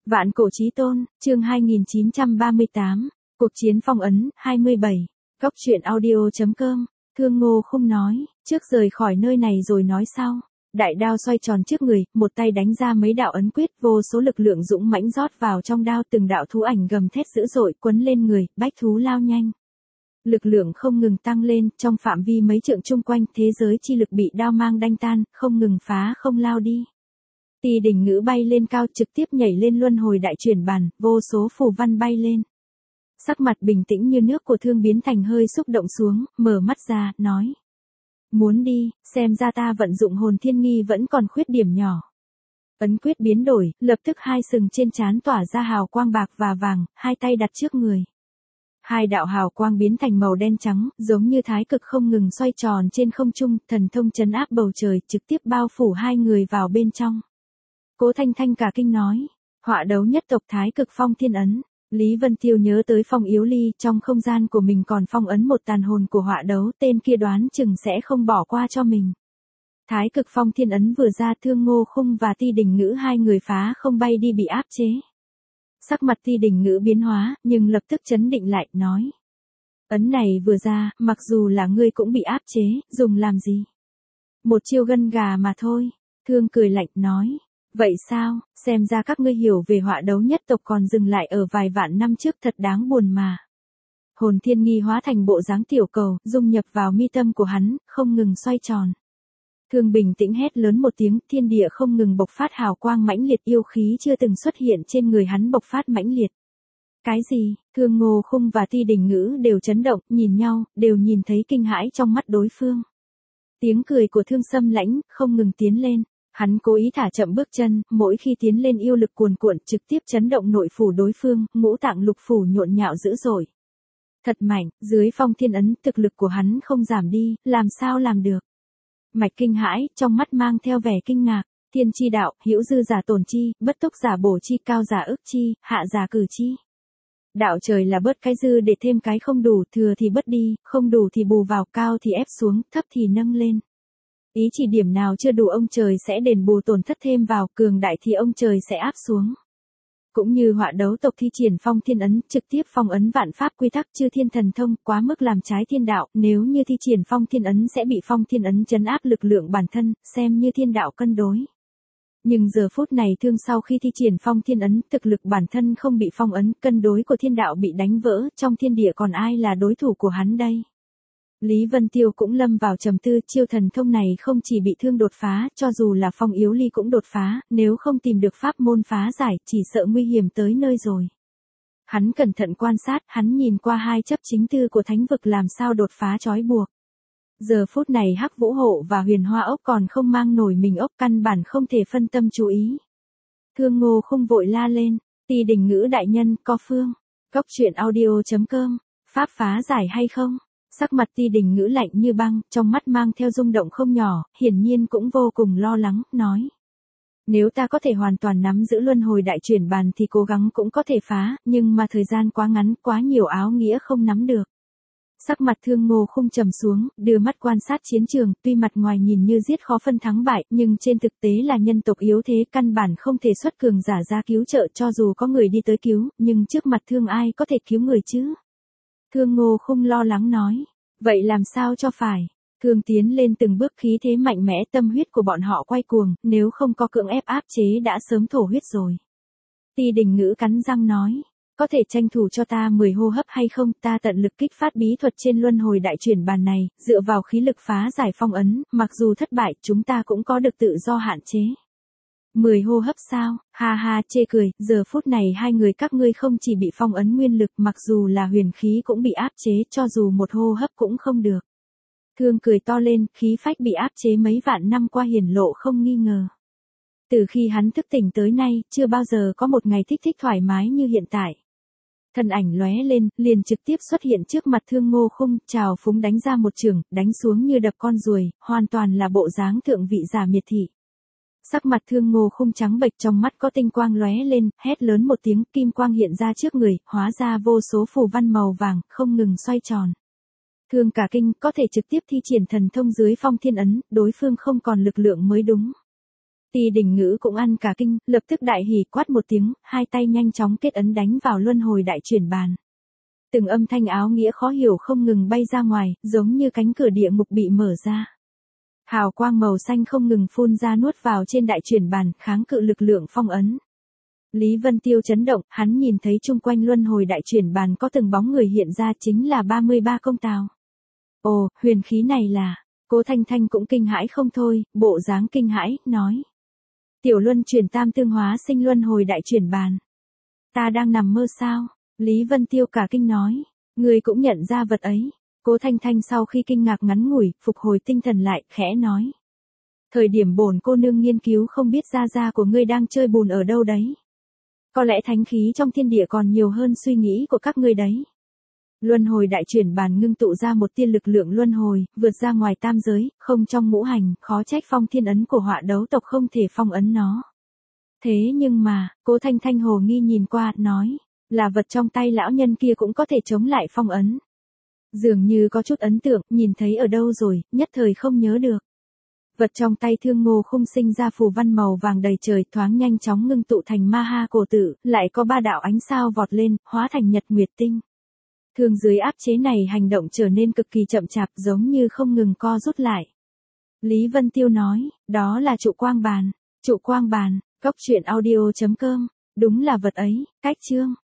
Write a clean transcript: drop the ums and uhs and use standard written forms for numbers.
Vạn cổ chí tôn, chương 2938, cuộc chiến phong ấn, 27, góc truyện audio.com, Thương Ngô Khung nói, trước rời khỏi nơi này rồi nói sau. Đại đao xoay tròn trước người, một tay đánh ra mấy đạo ấn quyết, vô số lực lượng dũng mãnh rót vào trong đao, từng đạo thú ảnh gầm thét dữ dội quấn lên người, bách thú lao nhanh. Lực lượng không ngừng tăng lên, trong phạm vi mấy trượng chung quanh, thế giới chi lực bị đao mang đanh tan, không ngừng phá không lao đi. Tỳ đỉnh ngữ bay lên cao, trực tiếp nhảy lên luân hồi đại chuyển bàn, vô số phù văn bay lên. Sắc mặt bình tĩnh như nước của Thương biến thành hơi xúc động xuống, mở mắt ra, nói. Muốn đi, xem ra ta vận dụng hồn thiên nghi vẫn còn khuyết điểm nhỏ. Ấn quyết biến đổi, lập tức hai sừng trên trán tỏa ra hào quang bạc và vàng, hai tay đặt trước người. Hai đạo hào quang biến thành màu đen trắng, giống như thái cực không ngừng xoay tròn trên không trung, thần thông trấn áp bầu trời, trực tiếp bao phủ hai người vào bên trong. Cố Thanh Thanh cả kinh nói, họa đấu nhất tộc thái cực phong thiên ấn. Lý Vân Tiêu nhớ tới Phong Yếu Ly, trong không gian của mình còn phong ấn một tàn hồn của họa đấu, tên kia đoán chừng sẽ không bỏ qua cho mình. Thái cực phong thiên ấn vừa ra, Thương Ngô Khung và Ti Đình Ngữ hai người phá không bay đi bị áp chế. Sắc mặt Ti Đình Ngữ biến hóa, nhưng lập tức trấn định lại, nói. Ấn này vừa ra, mặc dù là ngươi cũng bị áp chế, dùng làm gì? Một chiêu gân gà mà thôi. Thương cười lạnh, nói. Vậy sao, xem ra các ngươi hiểu về họa đấu nhất tộc còn dừng lại ở vài vạn năm trước, thật đáng buồn mà. Hồn thiên nghi hóa thành bộ dáng tiểu cầu, dung nhập vào mi tâm của hắn, không ngừng xoay tròn. Thương bình tĩnh hét lớn một tiếng, thiên địa không ngừng bộc phát hào quang mãnh liệt, yêu khí chưa từng xuất hiện trên người hắn bộc phát mãnh liệt. Cái gì? Thương Ngô Khung và Ti Đình Ngữ đều chấn động, nhìn nhau, đều nhìn thấy kinh hãi trong mắt đối phương. Tiếng cười của Thương Sâm Lãnh, không ngừng tiến lên. Hắn cố ý thả chậm bước chân, mỗi khi tiến lên yêu lực cuồn cuộn trực tiếp chấn động nội phủ đối phương, ngũ tạng lục phủ nhộn nhạo dữ dội. Thật mạnh, dưới phong thiên ấn, thực lực của hắn không giảm đi, làm sao làm được. Mạch kinh hãi, trong mắt mang theo vẻ kinh ngạc, thiên chi đạo, hữu dư giả tổn chi, bất túc giả bổ chi, cao giả ức chi, hạ giả cử chi. Đạo trời là bớt cái dư để thêm cái không đủ, thừa thì bớt đi, không đủ thì bù vào, cao thì ép xuống, thấp thì nâng lên. Ý chỉ điểm nào chưa đủ ông trời sẽ đền bù tổn thất thêm vào, cường đại thì ông trời sẽ áp xuống. Cũng như họa đấu tộc thi triển phong thiên ấn, trực tiếp phong ấn vạn pháp quy tắc chư thiên thần thông, quá mức làm trái thiên đạo, nếu như thi triển phong thiên ấn sẽ bị phong thiên ấn trấn áp lực lượng bản thân, xem như thiên đạo cân đối. Nhưng giờ phút này Thương sau khi thi triển phong thiên ấn, thực lực bản thân không bị phong ấn, cân đối của thiên đạo bị đánh vỡ, trong thiên địa còn ai là đối thủ của hắn đây? Lý Vân Tiêu cũng lâm vào trầm tư, chiêu thần thông này không chỉ bị Thương đột phá, cho dù là Phong Yếu Ly cũng đột phá, nếu không tìm được pháp môn phá giải, chỉ sợ nguy hiểm tới nơi rồi. Hắn cẩn thận quan sát, hắn nhìn qua hai chấp chính tư của thánh vực làm sao đột phá trói buộc. Giờ phút này Hắc Vũ Hộ và Huyền Hoa Ốc còn không mang nổi mình ốc, căn bản không thể phân tâm chú ý. Thương Ngô Khung vội la lên, Ti Đình Ngữ đại nhân, có phương. Góc truyện audio.com, pháp phá giải hay không? Sắc mặt Ti Đình Ngữ lạnh như băng, trong mắt mang theo rung động không nhỏ, hiển nhiên cũng vô cùng lo lắng, nói. Nếu ta có thể hoàn toàn nắm giữ luân hồi đại chuyển bàn thì cố gắng cũng có thể phá, nhưng mà thời gian quá ngắn, quá nhiều áo nghĩa không nắm được. Sắc mặt Thương Ngô Khung trầm xuống, đưa mắt quan sát chiến trường, tuy mặt ngoài nhìn như giết khó phân thắng bại, nhưng trên thực tế là nhân tộc yếu thế, căn bản không thể xuất cường giả ra cứu trợ, cho dù có người đi tới cứu, nhưng trước mặt Thương ai có thể cứu người chứ? Thương Ngô Khung lo lắng nói, vậy làm sao cho phải? Thương tiến lên từng bước, khí thế mạnh mẽ, tâm huyết của bọn họ quay cuồng, nếu không có cưỡng ép áp chế đã sớm thổ huyết rồi. Ti Đình Ngữ cắn răng nói, có thể tranh thủ cho ta 10 hô hấp hay không, ta tận lực kích phát bí thuật trên luân hồi đại chuyển bàn này, dựa vào khí lực phá giải phong ấn, mặc dù thất bại, chúng ta cũng có được tự do hạn chế. 10 hô hấp sao? Ha ha, chê cười, giờ phút này hai người các ngươi không chỉ bị phong ấn nguyên lực, mặc dù là huyền khí cũng bị áp chế, cho dù một hô hấp cũng không được. Thương cười to lên, khí phách bị áp chế mấy vạn năm qua hiển lộ không nghi ngờ. Từ khi hắn thức tỉnh tới nay, chưa bao giờ có một ngày thích thoải mái như hiện tại. Thân ảnh lóe lên, liền trực tiếp xuất hiện trước mặt Thương Ngô Khung, trào phúng đánh ra một chưởng, đánh xuống như đập con ruồi, hoàn toàn là bộ dáng thượng vị giả miệt thị. Sắc mặt Thương Ngô Khung trắng bệch, trong mắt có tinh quang lóe lên, hét lớn một tiếng, kim quang hiện ra trước người, hóa ra vô số phù văn màu vàng, không ngừng xoay tròn. Thương cả kinh, có thể trực tiếp thi triển thần thông dưới phong thiên ấn, đối phương không còn lực lượng mới đúng. Ti Đình Ngữ cũng ăn cả kinh, lập tức đại hỉ quát một tiếng, hai tay nhanh chóng kết ấn đánh vào luân hồi đại chuyển bàn. Từng âm thanh áo nghĩa khó hiểu không ngừng bay ra ngoài, giống như cánh cửa địa ngục bị mở ra. Hào quang màu xanh không ngừng phun ra nuốt vào trên đại chuyển bàn, kháng cự lực lượng phong ấn. Lý Vân Tiêu chấn động, hắn nhìn thấy chung quanh luân hồi đại chuyển bàn có từng bóng người hiện ra, chính là 33 công tào. Ồ, huyền khí này là... Cố Thanh Thanh cũng kinh hãi không thôi, bộ dáng kinh hãi, nói. Tiểu luân chuyển tam tương hóa sinh luân hồi đại chuyển bàn. Ta đang nằm mơ sao? Lý Vân Tiêu cả kinh nói. Người cũng nhận ra vật ấy. Cố Thanh Thanh sau khi kinh ngạc ngắn ngủi, phục hồi tinh thần lại, khẽ nói. Thời điểm bổn cô nương nghiên cứu không biết gia của ngươi đang chơi bùn ở đâu đấy. Có lẽ thánh khí trong thiên địa còn nhiều hơn suy nghĩ của các ngươi đấy. Luân hồi đại chuyển bàn ngưng tụ ra một tia lực lượng luân hồi, vượt ra ngoài tam giới, không trong ngũ hành, khó trách phong thiên ấn của Họa Đấu tộc không thể phong ấn nó. Thế nhưng mà, Cố Thanh Thanh hồ nghi nhìn qua, nói, là vật trong tay lão nhân kia cũng có thể chống lại phong ấn. Dường như có chút ấn tượng, nhìn thấy ở đâu rồi, nhất thời không nhớ được. Vật trong tay Thương Ngô Khung sinh ra phù văn màu vàng đầy trời, thoáng nhanh chóng ngưng tụ thành ma ha cổ tự, lại có 3 đạo ánh sao vọt lên, hóa thành nhật nguyệt tinh. Thương dưới áp chế này hành động trở nên cực kỳ chậm chạp, giống như không ngừng co rút lại. Lý Vân Tiêu nói, đó là trụ quang bàn. Trụ quang bàn, góc truyện audio.com, đúng là vật ấy, cách chương.